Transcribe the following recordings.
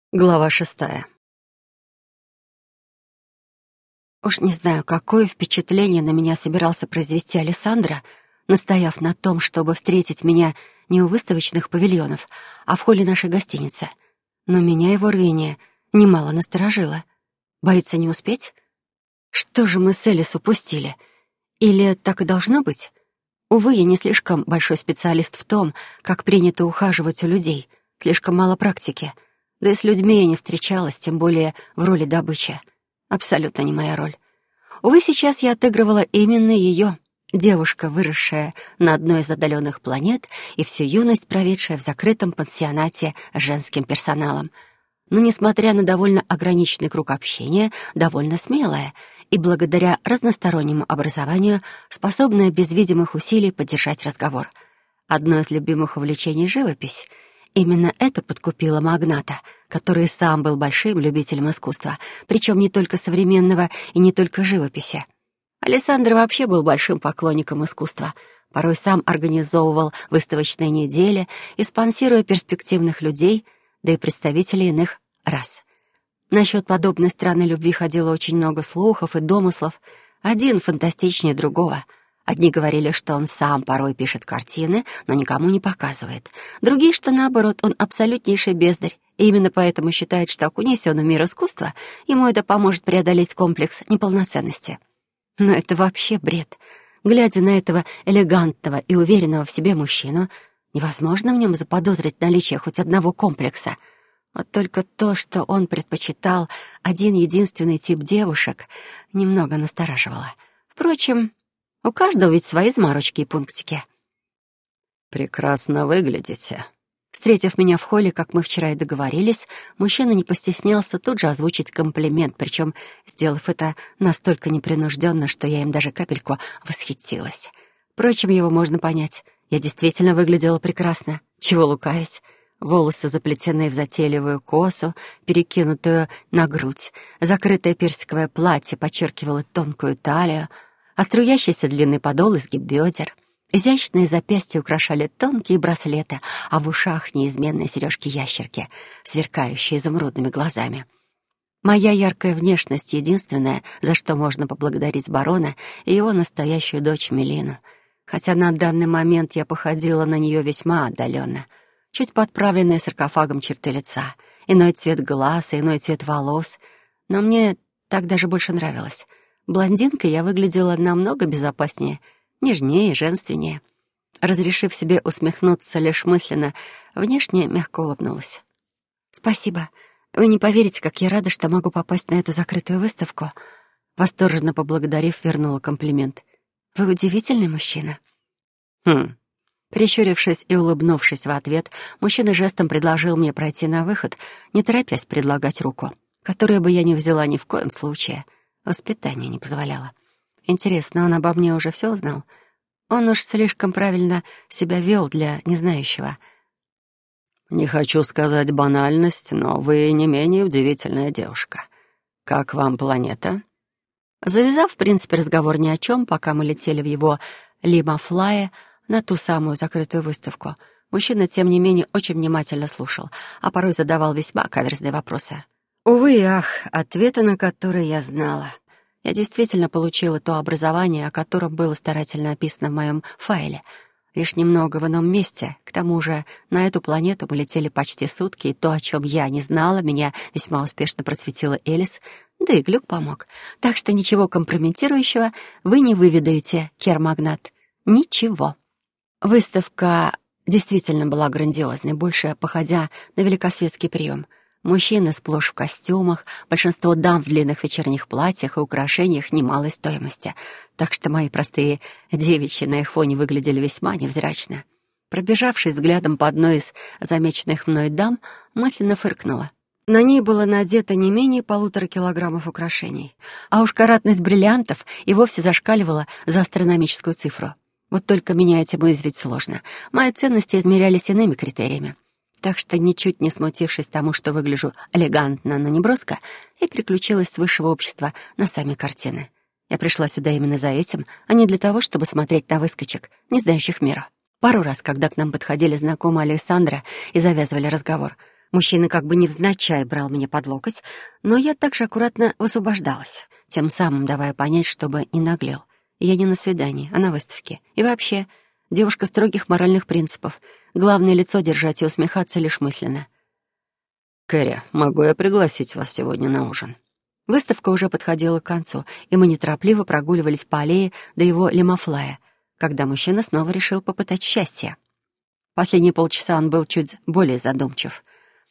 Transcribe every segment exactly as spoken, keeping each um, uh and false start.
Глава шестая. Уж не знаю, какое впечатление на меня собирался произвести Алессандро, настояв на том, чтобы встретить меня не у выставочных павильонов, а в холле нашей гостиницы. Но меня его рвение немало насторожило. Боится не успеть? Что же мы с Элис упустили? Или так и должно быть? Увы, я не слишком большой специалист в том, как принято ухаживать у людей. Слишком мало практики. Да и с людьми я не встречалась, тем более в роли добычи. Абсолютно не моя роль. Увы, сейчас я отыгрывала именно ее. Девушка, выросшая на одной из отдаленных планет и всю юность проведшая в закрытом пансионате с женским персоналом. Но, несмотря на довольно ограниченный круг общения, довольно смелая и, благодаря разностороннему образованию, способная без видимых усилий поддержать разговор. Одно из любимых увлечений — живопись — именно это подкупило магната, который сам был большим любителем искусства, причем не только современного и не только живописи. Алессандро вообще был большим поклонником искусства, порой сам организовывал выставочные недели и спонсируя перспективных людей, да и представителей иных рас. Насчет подобной странной любви ходило очень много слухов и домыслов, один фантастичнее другого — Одни говорили, что он сам порой пишет картины, но никому не показывает. Другие, что наоборот, он абсолютнейший бездарь, и именно поэтому считает, что, окунись он в мир искусства, ему это поможет преодолеть комплекс неполноценности. Но это вообще бред. Глядя на этого элегантного и уверенного в себе мужчину, невозможно в нем заподозрить наличие хоть одного комплекса. Вот только то, что он предпочитал один единственный тип девушек, немного настораживало. Впрочем, у каждого ведь свои заморочки и пунктики. «Прекрасно выглядите». Встретив меня в холле, как мы вчера и договорились, мужчина не постеснялся тут же озвучить комплимент, причем сделав это настолько непринужденно, что я им даже капельку восхитилась. Впрочем, его можно понять. Я действительно выглядела прекрасно. Чего лукавить? Волосы заплетены в затейливую косу, перекинутую на грудь. Закрытое персиковое платье подчеркивало тонкую талию, а струящийся длинный подол изгиб бедер. Изящные запястья украшали тонкие браслеты, а в ушах неизменные сережки-ящерки, сверкающие изумрудными глазами. Моя яркая внешность — единственное, за что можно поблагодарить барона и его настоящую дочь Мелину. Хотя на данный момент я походила на нее весьма отдаленно. Чуть подправленные саркофагом черты лица, иной цвет глаз и иной цвет волос. Но мне так даже больше нравилось. Блондинкой я выглядела намного безопаснее, нежнее и женственнее. Разрешив себе усмехнуться лишь мысленно, внешне мягко улыбнулась. «Спасибо. Вы не поверите, как я рада, что могу попасть на эту закрытую выставку». Восторженно поблагодарив, вернула комплимент. «Вы удивительный мужчина». «Хм». Прищурившись и улыбнувшись в ответ, мужчина жестом предложил мне пройти на выход, не торопясь предлагать руку, которую бы я не взяла ни в коем случае. Воспитание не позволяло. Интересно, он обо мне уже все узнал? Он уж слишком правильно себя вел для незнающего. «Не хочу сказать банальность, но вы не менее удивительная девушка. Как вам планета?» Завязав, в принципе, разговор ни о чем, пока мы летели в его лимафлае на ту самую закрытую выставку, мужчина, тем не менее, очень внимательно слушал, а порой задавал весьма каверзные вопросы. Увы и ах, ответы на которые я знала. Я действительно получила то образование, о котором было старательно описано в моем файле. Лишь немного в ином месте. К тому же на эту планету мы летели почти сутки, и то, о чем я не знала, меня весьма успешно просветила Элис, да и Глюк помог. Так что ничего компрометирующего вы не выведаете, Кермагнат. Ничего. Выставка действительно была грандиозной, больше походя на великосветский прием. Мужчины сплошь в костюмах, большинство дам в длинных вечерних платьях и украшениях немалой стоимости, так что мои простые девичьи на их фоне выглядели весьма невзрачно. Пробежавшись взглядом по одной из замеченных мной дам, мысленно фыркнула. На ней было надето не менее полутора килограммов украшений, а уж каратность бриллиантов и вовсе зашкаливала за астрономическую цифру. Вот только меня этим уязвить сложно. Мои ценности измерялись иными критериями. Так что, ничуть не смутившись тому, что выгляжу элегантно, но не броско, я переключилась с высшего общества на сами картины. Я пришла сюда именно за этим, а не для того, чтобы смотреть на выскочек, не знающих мира. Пару раз, когда к нам подходили знакомые Алессандро и завязывали разговор, Мужчина как бы невзначай брал меня под локоть, но я также аккуратно высвобождалась, тем самым давая понять, чтобы не наглел. Я не на свидании, а на выставке. И вообще, девушка строгих моральных принципов. Главное — лицо держать и усмехаться лишь мысленно. «Кэрри, могу я пригласить вас сегодня на ужин?» Выставка уже подходила к концу, и мы неторопливо прогуливались по аллее до его лимофлая, когда мужчина снова решил попытать счастье. Последние полчаса он был чуть более задумчив,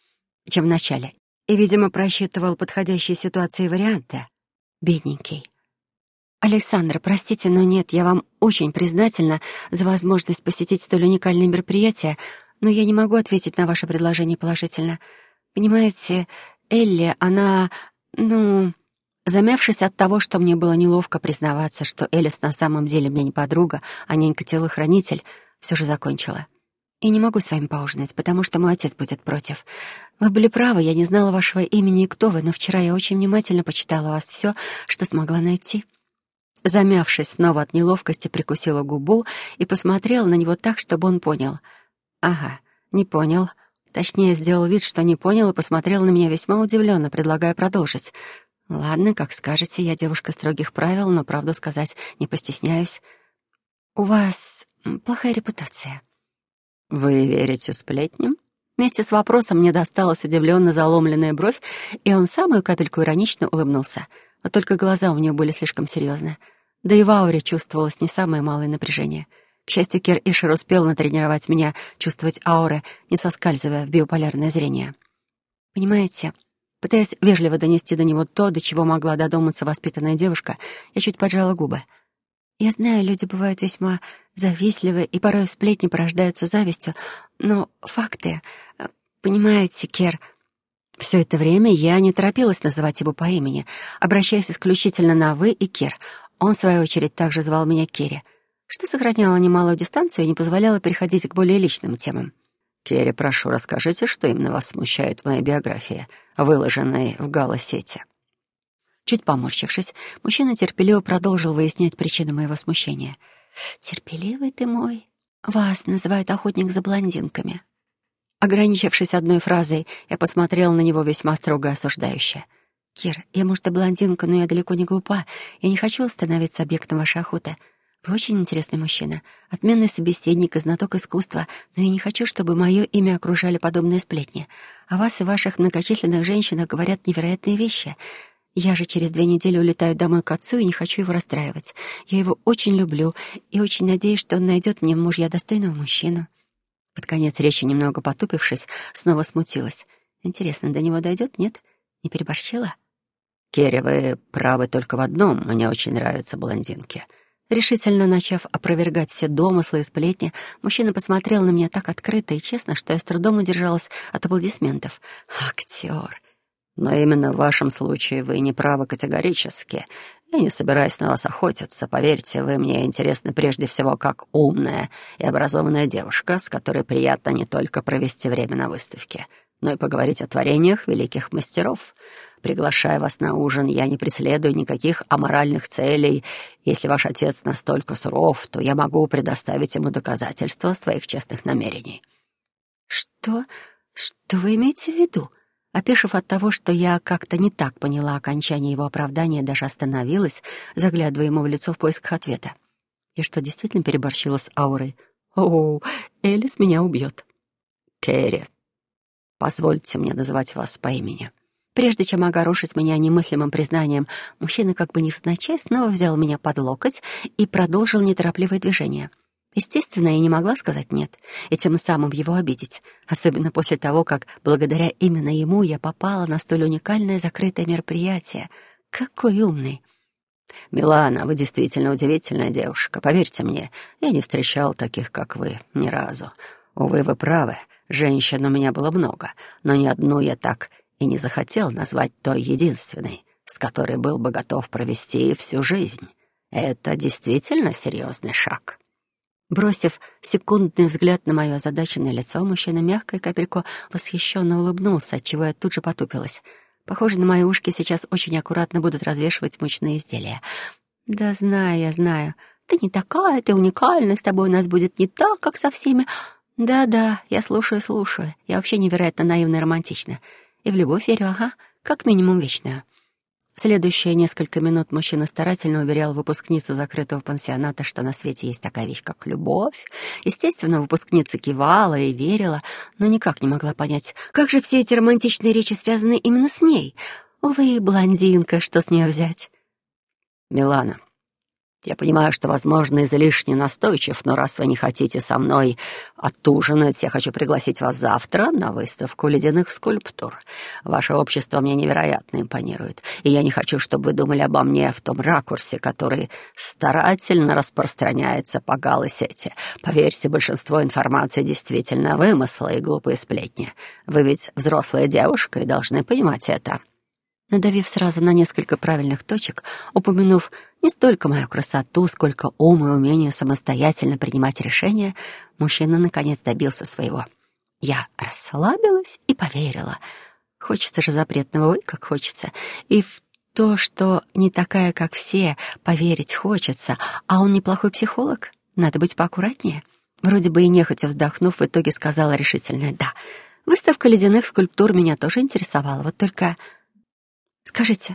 чем в начале, и, видимо, просчитывал подходящие ситуации и варианты. Бедненький. «Александра, простите, но нет, я вам очень признательна за возможность посетить столь уникальное мероприятие, но я не могу ответить на ваше предложение положительно. Понимаете, Элли, она, ну...» Замявшись от того, что мне было неловко признаваться, что Элис на самом деле мне не подруга, а нянька-телохранитель, все же закончила. «Я не могу с вами поужинать, потому что мой отец будет против. Вы были правы, я не знала вашего имени и кто вы, но вчера я очень внимательно почитала о вас все, что смогла найти». Замявшись снова от неловкости, прикусила губу и посмотрела на него так, чтобы он понял. «Ага, не понял». Точнее, сделал вид, что не понял, и посмотрел на меня весьма удивленно, предлагая продолжить. «Ладно, как скажете, я девушка строгих правил, но правду сказать не постесняюсь. У вас плохая репутация». «Вы верите сплетням?» Вместе с вопросом мне досталась удивленно заломленная бровь, и он самую капельку иронично улыбнулся. Вот только глаза у него были слишком серьезные. Да и в ауре чувствовалось не самое малое напряжение. К счастью, Кир Ишер успел натренировать меня чувствовать ауры, не соскальзывая в биополярное зрение. Понимаете, пытаясь вежливо донести до него то, до чего могла додуматься воспитанная девушка, я чуть поджала губы. Я знаю, люди бывают весьма завистливы, и порой сплетни порождаются завистью, но факты... Понимаете, Кир... Все это время я не торопилась называть его по имени, обращаясь исключительно на «вы» и «Кир». Он, в свою очередь, также звал меня Кирри, что сохраняло немалую дистанцию и не позволяло переходить к более личным темам. «Кэрри, прошу, расскажите, что именно вас смущает в моей биографии, выложенной в гала-сети?» Чуть поморщившись, мужчина терпеливо продолжил выяснять причины моего смущения. «Терпеливый ты мой. Вас называют охотник за блондинками». Ограничившись одной фразой, я посмотрела на него весьма строго и осуждающе. «Кир, я, может, и блондинка, но я далеко не глупа. Я не хочу становиться объектом вашей охоты. Вы очень интересный мужчина, отменный собеседник и знаток искусства, но я не хочу, чтобы мое имя окружали подобные сплетни. О вас и ваших многочисленных женщинах говорят невероятные вещи. Я же через две недели улетаю домой к отцу и не хочу его расстраивать. Я его очень люблю и очень надеюсь, что он найдет мне в мужья достойного мужчину». Под конец речи, немного потупившись, снова смутилась. Интересно, до него дойдет? Нет? Не переборщила? «Кэрри, вы правы только в одном. Мне очень нравятся блондинки». Решительно начав опровергать все домыслы и сплетни, мужчина посмотрел на меня так открыто и честно, что я с трудом удержалась от аплодисментов. «Актер!» «Но именно в вашем случае вы не правы категорически. Я не собираюсь на вас охотиться. Поверьте, вы мне интересны прежде всего как умная и образованная девушка, с которой приятно не только провести время на выставке, но и поговорить о творениях великих мастеров. Приглашая вас на ужин, я не преследую никаких аморальных целей. Если ваш отец настолько суров, то я могу предоставить ему доказательства своих честных намерений». «Что? Что вы имеете в виду?» Опешив от того, что я как-то не так поняла окончание его оправдания, даже остановилась, заглядывая ему в лицо в поисках ответа. Я что, действительно переборщила с аурой? О, Элис меня убьет. «Кэрри, позвольте мне называть вас по имени». Прежде чем огорошить меня немыслимым признанием, мужчина как бы невзначай снова взял меня под локоть и продолжил неторопливое движение. Естественно, я не могла сказать «нет» и тем самым его обидеть, особенно после того, как благодаря именно ему я попала на столь уникальное закрытое мероприятие. Какой умный! «Милана, вы действительно удивительная девушка. Поверьте мне, я не встречал таких, как вы, ни разу. Увы, вы правы, женщин у меня было много, но ни одну я так и не захотел назвать той единственной, с которой был бы готов провести всю жизнь. Это действительно серьезный шаг». Бросив секундный взгляд на мое озадаченное лицо, мужчина мягко и капельку восхищенно улыбнулся, отчего я тут же потупилась. Похоже, на мои ушки сейчас очень аккуратно будут развешивать мучные изделия. «Да знаю, я знаю. Ты не такая, ты уникальна, с тобой у нас будет не так, как со всеми. Да-да, я слушаю, слушаю. Я вообще невероятно наивна и романтична. И в любовь верю, ага, как минимум вечную. Следующие несколько минут мужчина старательно уверял выпускницу закрытого пансионата, что на свете есть такая вещь, как любовь. Естественно, выпускница кивала и верила, но никак не могла понять, как же все эти романтичные речи связаны именно с ней. Увы, блондинка, что с нее взять? «Милана, я понимаю, что, возможно, излишне настойчив, но раз вы не хотите со мной отужинать, я хочу пригласить вас завтра на выставку ледяных скульптур. Ваше общество мне невероятно импонирует, и я не хочу, чтобы вы думали обо мне в том ракурсе, который старательно распространяется по галлы-сети. Поверьте, большинство информации действительно вымыслы и глупые сплетни. Вы ведь взрослая девушка и должны понимать это». Надавив сразу на несколько правильных точек, упомянув не столько мою красоту, сколько ум и умение самостоятельно принимать решения, мужчина наконец добился своего. Я расслабилась и поверила. Хочется же запретного, ой, как хочется. И в то, что не такая, как все, поверить хочется, а он неплохой психолог, надо быть поаккуратнее. Вроде бы и нехотя вздохнув, в итоге сказала решительно «да». Выставка ледяных скульптур меня тоже интересовала, вот только... «Скажите,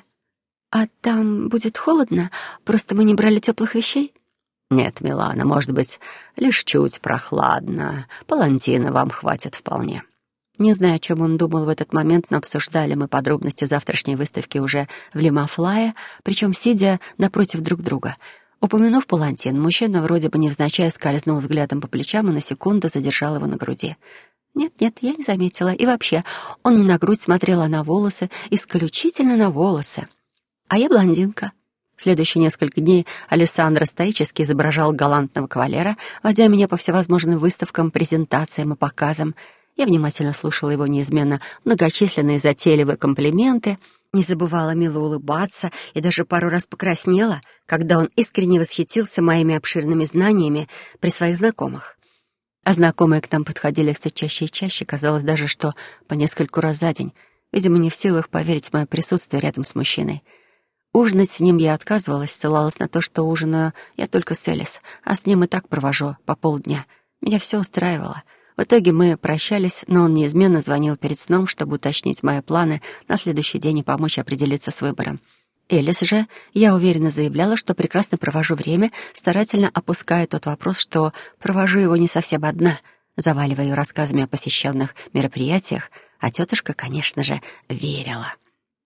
а там будет холодно? Просто мы не брали теплых вещей?» «Нет, Милана, может быть, лишь чуть прохладно. Палантина вам хватит вполне». Не знаю, о чем он думал в этот момент, но обсуждали мы подробности завтрашней выставки уже в Лимафлае, причем сидя напротив друг друга. Упомянув палантин, мужчина вроде бы невзначай скользнул взглядом по плечам и на секунду задержал его на груди. Нет-нет, я не заметила. И вообще, он не на грудь смотрел, а на волосы, исключительно на волосы. А я блондинка. Следующие несколько дней Алессандро стоически изображал галантного кавалера, водя меня по всевозможным выставкам, презентациям и показам. Я внимательно слушала его неизменно многочисленные затейливые комплименты, не забывала мило улыбаться и даже пару раз покраснела, когда он искренне восхитился моими обширными знаниями при своих знакомых. А знакомые к нам подходили все чаще и чаще, казалось даже, что по нескольку раз за день. Видимо, не в силах поверить в мое присутствие рядом с мужчиной. Ужинать с ним я отказывалась, ссылалась на то, что ужинаю я только с Элис, а с ним и так провожу по полдня. Меня все устраивало. В итоге мы прощались, но он неизменно звонил перед сном, чтобы уточнить мои планы на следующий день и помочь определиться с выбором. Элис же, я уверенно заявляла, что прекрасно провожу время, старательно опуская тот вопрос, что провожу его не совсем одна, заваливая ее рассказами о посещенных мероприятиях, а тетушка, конечно же, верила.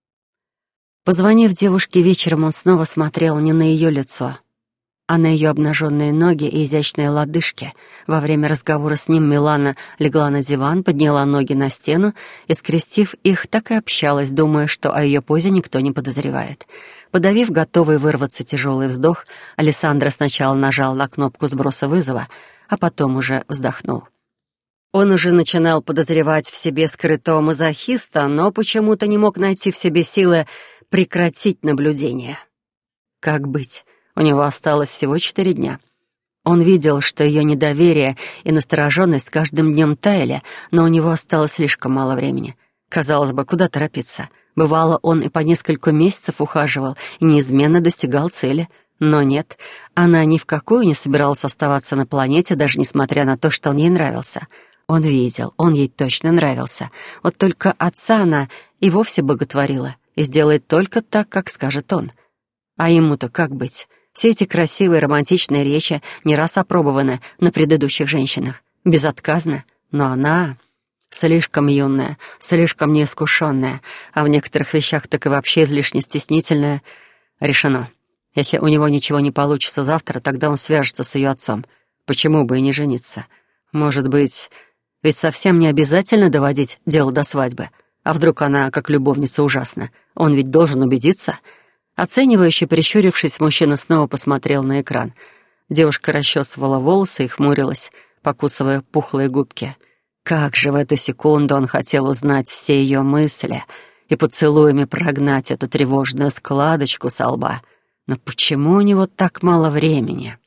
Позвонив девушке вечером, он снова смотрел не на ее лицо, а на ее обнаженные ноги и изящные лодыжки. Во время разговора с ним Милана легла на диван, подняла ноги на стену и, скрестив их, так и общалась, думая, что о ее позе никто не подозревает. Подавив готовый вырваться тяжелый вздох, Алессандро сначала нажал на кнопку сброса вызова, а потом уже вздохнул. Он уже начинал подозревать в себе скрытого мазохиста, но почему-то не мог найти в себе силы прекратить наблюдение. Как быть? У него осталось всего четыре дня. Он видел, что ее недоверие и настороженность с каждым днем таяли, но у него осталось слишком мало времени. Казалось бы, куда торопиться? Бывало, он и по несколько месяцев ухаживал и неизменно достигал цели. Но нет, она ни в какую не собиралась оставаться на планете, даже несмотря на то, что он ей нравился. Он видел, он ей точно нравился. Вот только отца она и вовсе боготворила и сделает только так, как скажет он. А ему-то как быть? Все эти красивые романтичные речи не раз опробованы на предыдущих женщинах. Безотказно. Но она слишком юная, слишком неискушенная, а в некоторых вещах так и вообще излишне стеснительная. Решено. Если у него ничего не получится завтра, тогда он свяжется с ее отцом. Почему бы и не жениться? Может быть, ведь совсем не обязательно доводить дело до свадьбы. А вдруг она, как любовница, ужасна? Он ведь должен убедиться. Оценивающе прищурившись, мужчина снова посмотрел на экран. Девушка расчесывала волосы и хмурилась, покусывая пухлые губки. Как же в эту секунду он хотел узнать все ее мысли и поцелуями прогнать эту тревожную складочку со лба. Но почему у него так мало времени?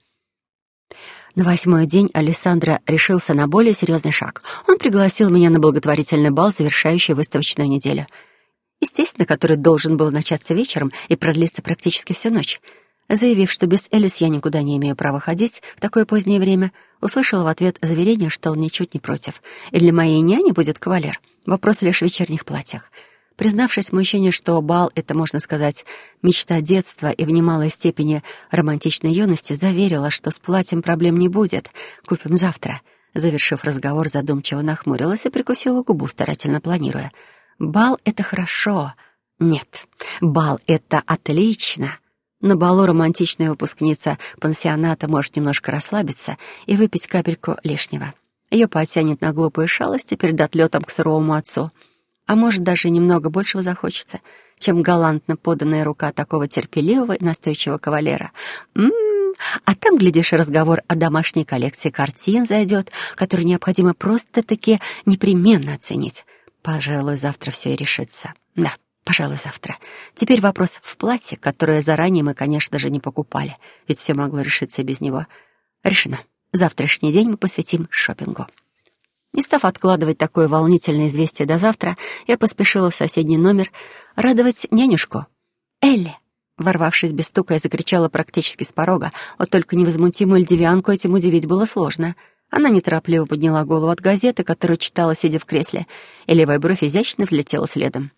На восьмой день Алессандро решился на более серьезный шаг. Он пригласил меня на благотворительный бал, завершающий выставочную неделю. Естественно, который должен был начаться вечером и продлиться практически всю ночь. Заявив, что без Элис я никуда не имею права ходить в такое позднее время, услышала в ответ заверение, что он ничуть не против. И для моей няни будет кавалер. Вопрос лишь в вечерних платьях. Признавшись мужчине, что бал — это, можно сказать, мечта детства и в немалой степени романтичной юности, заверила, что с платьем проблем не будет. Купим завтра. Завершив разговор, задумчиво нахмурилась и прикусила губу, старательно планируя. Бал — это хорошо. Нет, бал — это отлично. На балу романтичная выпускница пансионата может немножко расслабиться и выпить капельку лишнего. Ее потянет на глупые шалости перед отлетом к суровому отцу. А может, даже немного большего захочется, чем галантно поданная рука такого терпеливого и настойчивого кавалера. М-м-м, а там, глядишь, разговор о домашней коллекции картин зайдет, которую необходимо просто-таки непременно оценить. Пожалуй, завтра все и решится. Да. Пожалуй, завтра. Теперь вопрос в платье, которое заранее мы, конечно же, не покупали, ведь все могло решиться без него. Решено. Завтрашний день мы посвятим шопингу. Не став откладывать такое волнительное известие до завтра, я поспешила в соседний номер радовать нянюшку. «Элли!» Ворвавшись без стука, я закричала практически с порога, вот только невозмутимую льдивянку этим удивить было сложно. Она неторопливо подняла голову от газеты, которую читала, сидя в кресле, и левая бровь изящно влетела следом.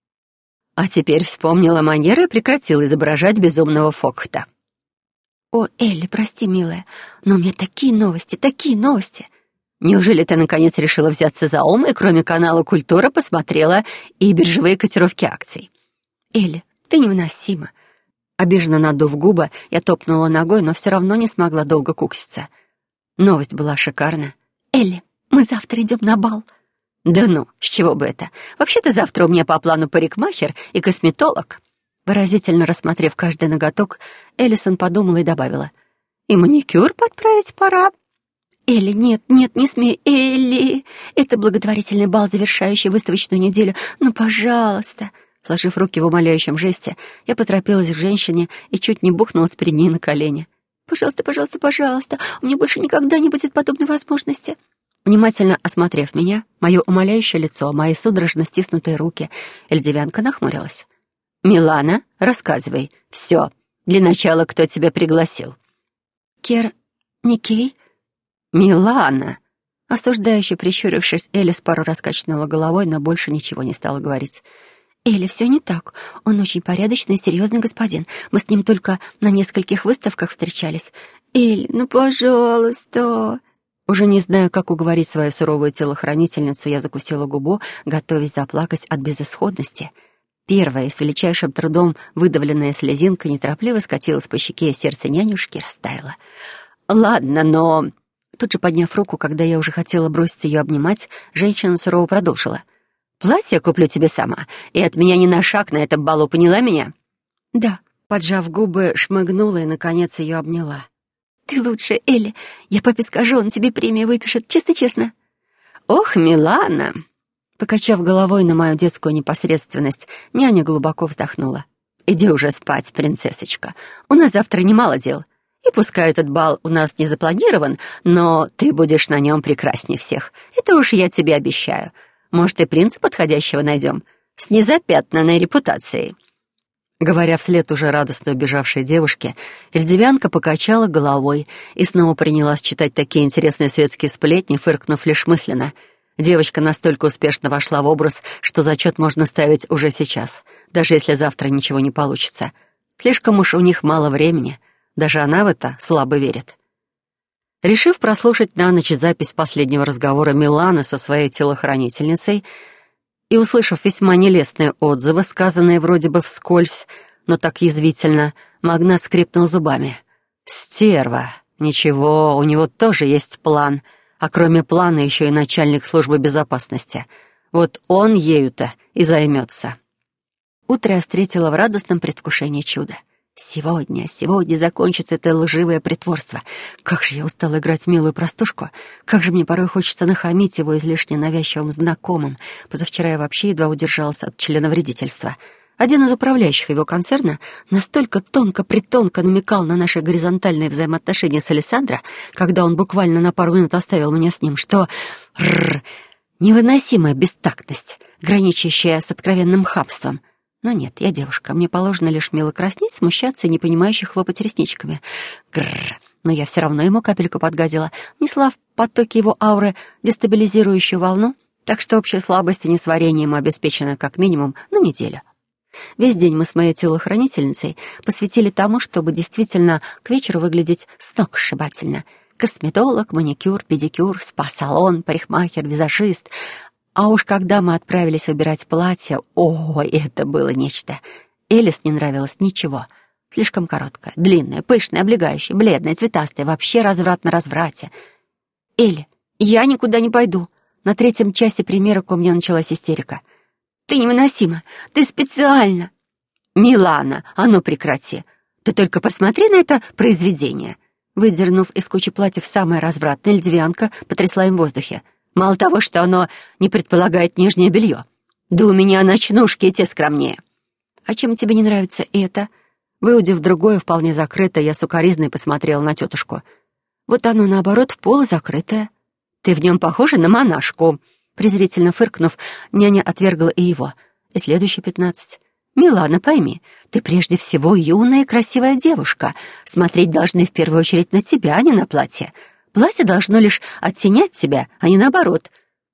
А теперь вспомнила манеры и прекратила изображать безумного Фокхта. «О, Элли, прости, милая, но у меня такие новости, такие новости!» «Неужели ты, наконец, решила взяться за ум и, кроме канала «Культура», посмотрела и биржевые котировки акций?» «Элли, ты невыносима!» Обиженно надув губы, я топнула ногой, но все равно не смогла долго кукситься. Новость была шикарна. «Элли, мы завтра идем на бал!» «Да ну, с чего бы это? Вообще-то завтра у меня по плану парикмахер и косметолог». Выразительно рассмотрев каждый ноготок, Эллисон подумала и добавила. «И маникюр подправить пора». «Элли, нет, нет, не смей, Элли! Это благотворительный бал, завершающий выставочную неделю. Ну, пожалуйста!» Сложив руки в умоляющем жесте, я поторопилась к женщине и чуть не бухнулась перед ней на колени. «Пожалуйста, пожалуйста, пожалуйста! У меня больше никогда не будет подобной возможности!» Внимательно осмотрев меня, мое умоляющее лицо, мои судорожно стиснутые руки, эльдивянка нахмурилась. «Милана, рассказывай. Все. Для начала, кто тебя пригласил?» «Кер... Никей?» «Милана!» Осуждающе прищурившись, Элис пару раз качнула головой, но больше ничего не стала говорить. «Элли, все не так. Он очень порядочный и серьезный господин. Мы с ним только на нескольких выставках встречались. Элли, ну, пожалуйста!» Уже не зная, как уговорить свою суровую телохранительницу, я закусила губу, готовясь заплакать от безысходности. Первая, с величайшим трудом выдавленная слезинка, неторопливо скатилась по щеке, и сердце нянюшки растаяло. «Ладно, но...» Тут же, подняв руку, когда я уже хотела бросить ее обнимать, женщина сурово продолжила. «Платье куплю тебе сама, и от меня ни на шаг на этом балу, поняла меня?» «Да», поджав губы, шмыгнула и, наконец, ее обняла. «Ты лучше, Элли. Я папе скажу, он тебе премию выпишет. Честно-честно». «Ох, Милана!» Покачав головой на мою детскую непосредственность, няня глубоко вздохнула. «Иди уже спать, принцессочка. У нас завтра немало дел. И пускай этот бал у нас не запланирован, но ты будешь на нем прекраснее всех. Это уж я тебе обещаю. Может, и принца подходящего найдем, с незапятнанной репутацией». Говоря вслед уже радостно убежавшей девушке, эльдивянка покачала головой и снова принялась читать такие интересные светские сплетни, фыркнув лишь мысленно. Девочка настолько успешно вошла в образ, что зачет можно ставить уже сейчас, даже если завтра ничего не получится. Слишком уж у них мало времени, даже она в это слабо верит. Решив прослушать на ночь запись последнего разговора Миланы со своей телохранительницей, и, услышав весьма нелестные отзывы, сказанные вроде бы вскользь, но так язвительно, магнат скрипнул зубами. «Стерва! Ничего, у него тоже есть план, а кроме плана еще и начальник службы безопасности. Вот он ею-то и займется». Утро я встретила в радостном предвкушении чуда. Сегодня, сегодня закончится это лживое притворство. Как же я устала играть милую простушку. Как же мне порой хочется нахамить его излишне навязчивым знакомым. Позавчера я вообще едва удержалась от членовредительства. Один из управляющих его концерна настолько тонко-притонко намекал на наши горизонтальные взаимоотношения с Алессандро, когда он буквально на пару минут оставил меня с ним, что... Рррр, невыносимая бестактность, граничащая с откровенным хабством. Но нет, я девушка, мне положено лишь мило краснеть, смущаться и непонимающе хлопать ресничками. Грррр. Но я все равно ему капельку подгадила, несла в потоке его ауры дестабилизирующую волну, так что общая слабость и несварение ему обеспечена как минимум на неделю. Весь день мы с моей телохранительницей посвятили тому, чтобы действительно к вечеру выглядеть сногсшибательно. Косметолог, маникюр, педикюр, спа-салон, парикмахер, визажист. А уж когда мы отправились выбирать платье, о, это было нечто. Элис не нравилось ничего. Слишком короткое, длинное, пышное, облегающее, бледное, цветастое, вообще разврат на разврате. «Элли, я никуда не пойду». На третьем часе примерок у меня началась истерика. «Ты невыносима! Ты специально!» «Милана, а ну прекрати! Ты только посмотри на это произведение!» Выдернув из кучи платьев самое развратное, льдвянка потрясла им в воздухе. «Мало того, что оно не предполагает нижнее белье. Да у меня ночнушки и те скромнее!» «А чем тебе не нравится это?» Выудив другое, вполне закрытое, я сукоризной посмотрела на тетушку. «Вот оно, наоборот, в поло закрытое. Ты в нем похожа на монашку!» Презрительно фыркнув, няня отвергла и его. И следующие пятнадцать. «Милана, пойми, ты прежде всего юная и красивая девушка. Смотреть должны в первую очередь на тебя, а не на платье. Платье должно лишь оттенять тебя, а не наоборот.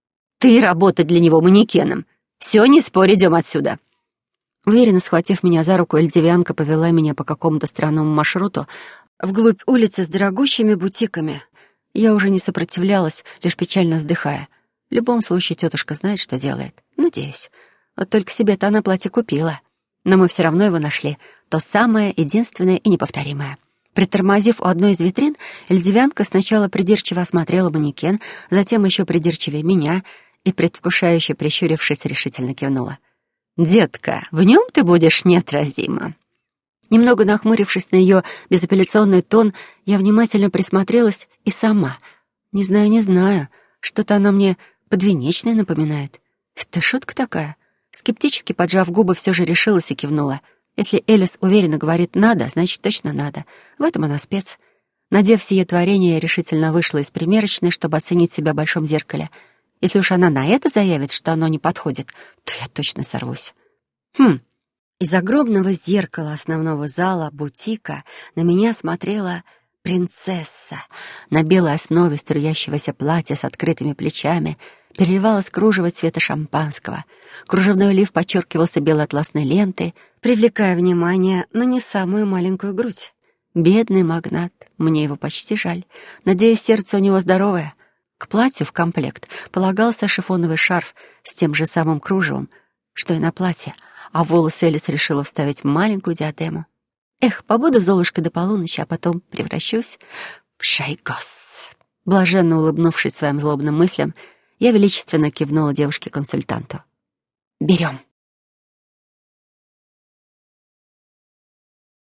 Ты работать для него манекеном. Все, не спорь, идем отсюда». Уверенно схватив меня за руку, эльдивянка повела меня по какому-то странному маршруту вглубь улицы с дорогущими бутиками. Я уже не сопротивлялась, лишь печально вздыхая. В любом случае, тетушка знает, что делает. Надеюсь. Вот только себе-то она платье купила. Но мы все равно его нашли. То самое, единственное и неповторимое. Притормозив у одной из витрин, эльдивянка сначала придирчиво осмотрела манекен, затем еще придирчивее меня и, предвкушающе прищурившись, решительно кивнула. «Детка, в нем ты будешь неотразима». Немного нахмурившись на ее безапелляционный тон, я внимательно присмотрелась и сама. Не знаю, не знаю, что-то оно мне подвенечное напоминает. Это шутка такая. Скептически поджав губы, все же решилась и кивнула. Если Элис уверенно говорит «надо», значит, точно надо. В этом она спец. Надев сие творение, я решительно вышла из примерочной, чтобы оценить себя в большом зеркале. Если уж она на это заявит, что оно не подходит, то я точно сорвусь. Хм. Из огромного зеркала основного зала бутика на меня смотрела принцесса. На белой основе струящегося платья с открытыми плечами переливалось кружево цвета шампанского. Кружевной лиф подчеркивался белой атласной лентой, привлекая внимание на не самую маленькую грудь. Бедный магнат, мне его почти жаль. Надеюсь, сердце у него здоровое. К платью в комплект полагался шифоновый шарф с тем же самым кружевом, что и на платье, а в волосы Элис решила вставить маленькую диадему. Эх, побуду Золушкой до полуночи, а потом превращусь в Шайгос. Блаженно улыбнувшись своим злобным мыслям, я величественно кивнула девушке-консультанту. «Берем».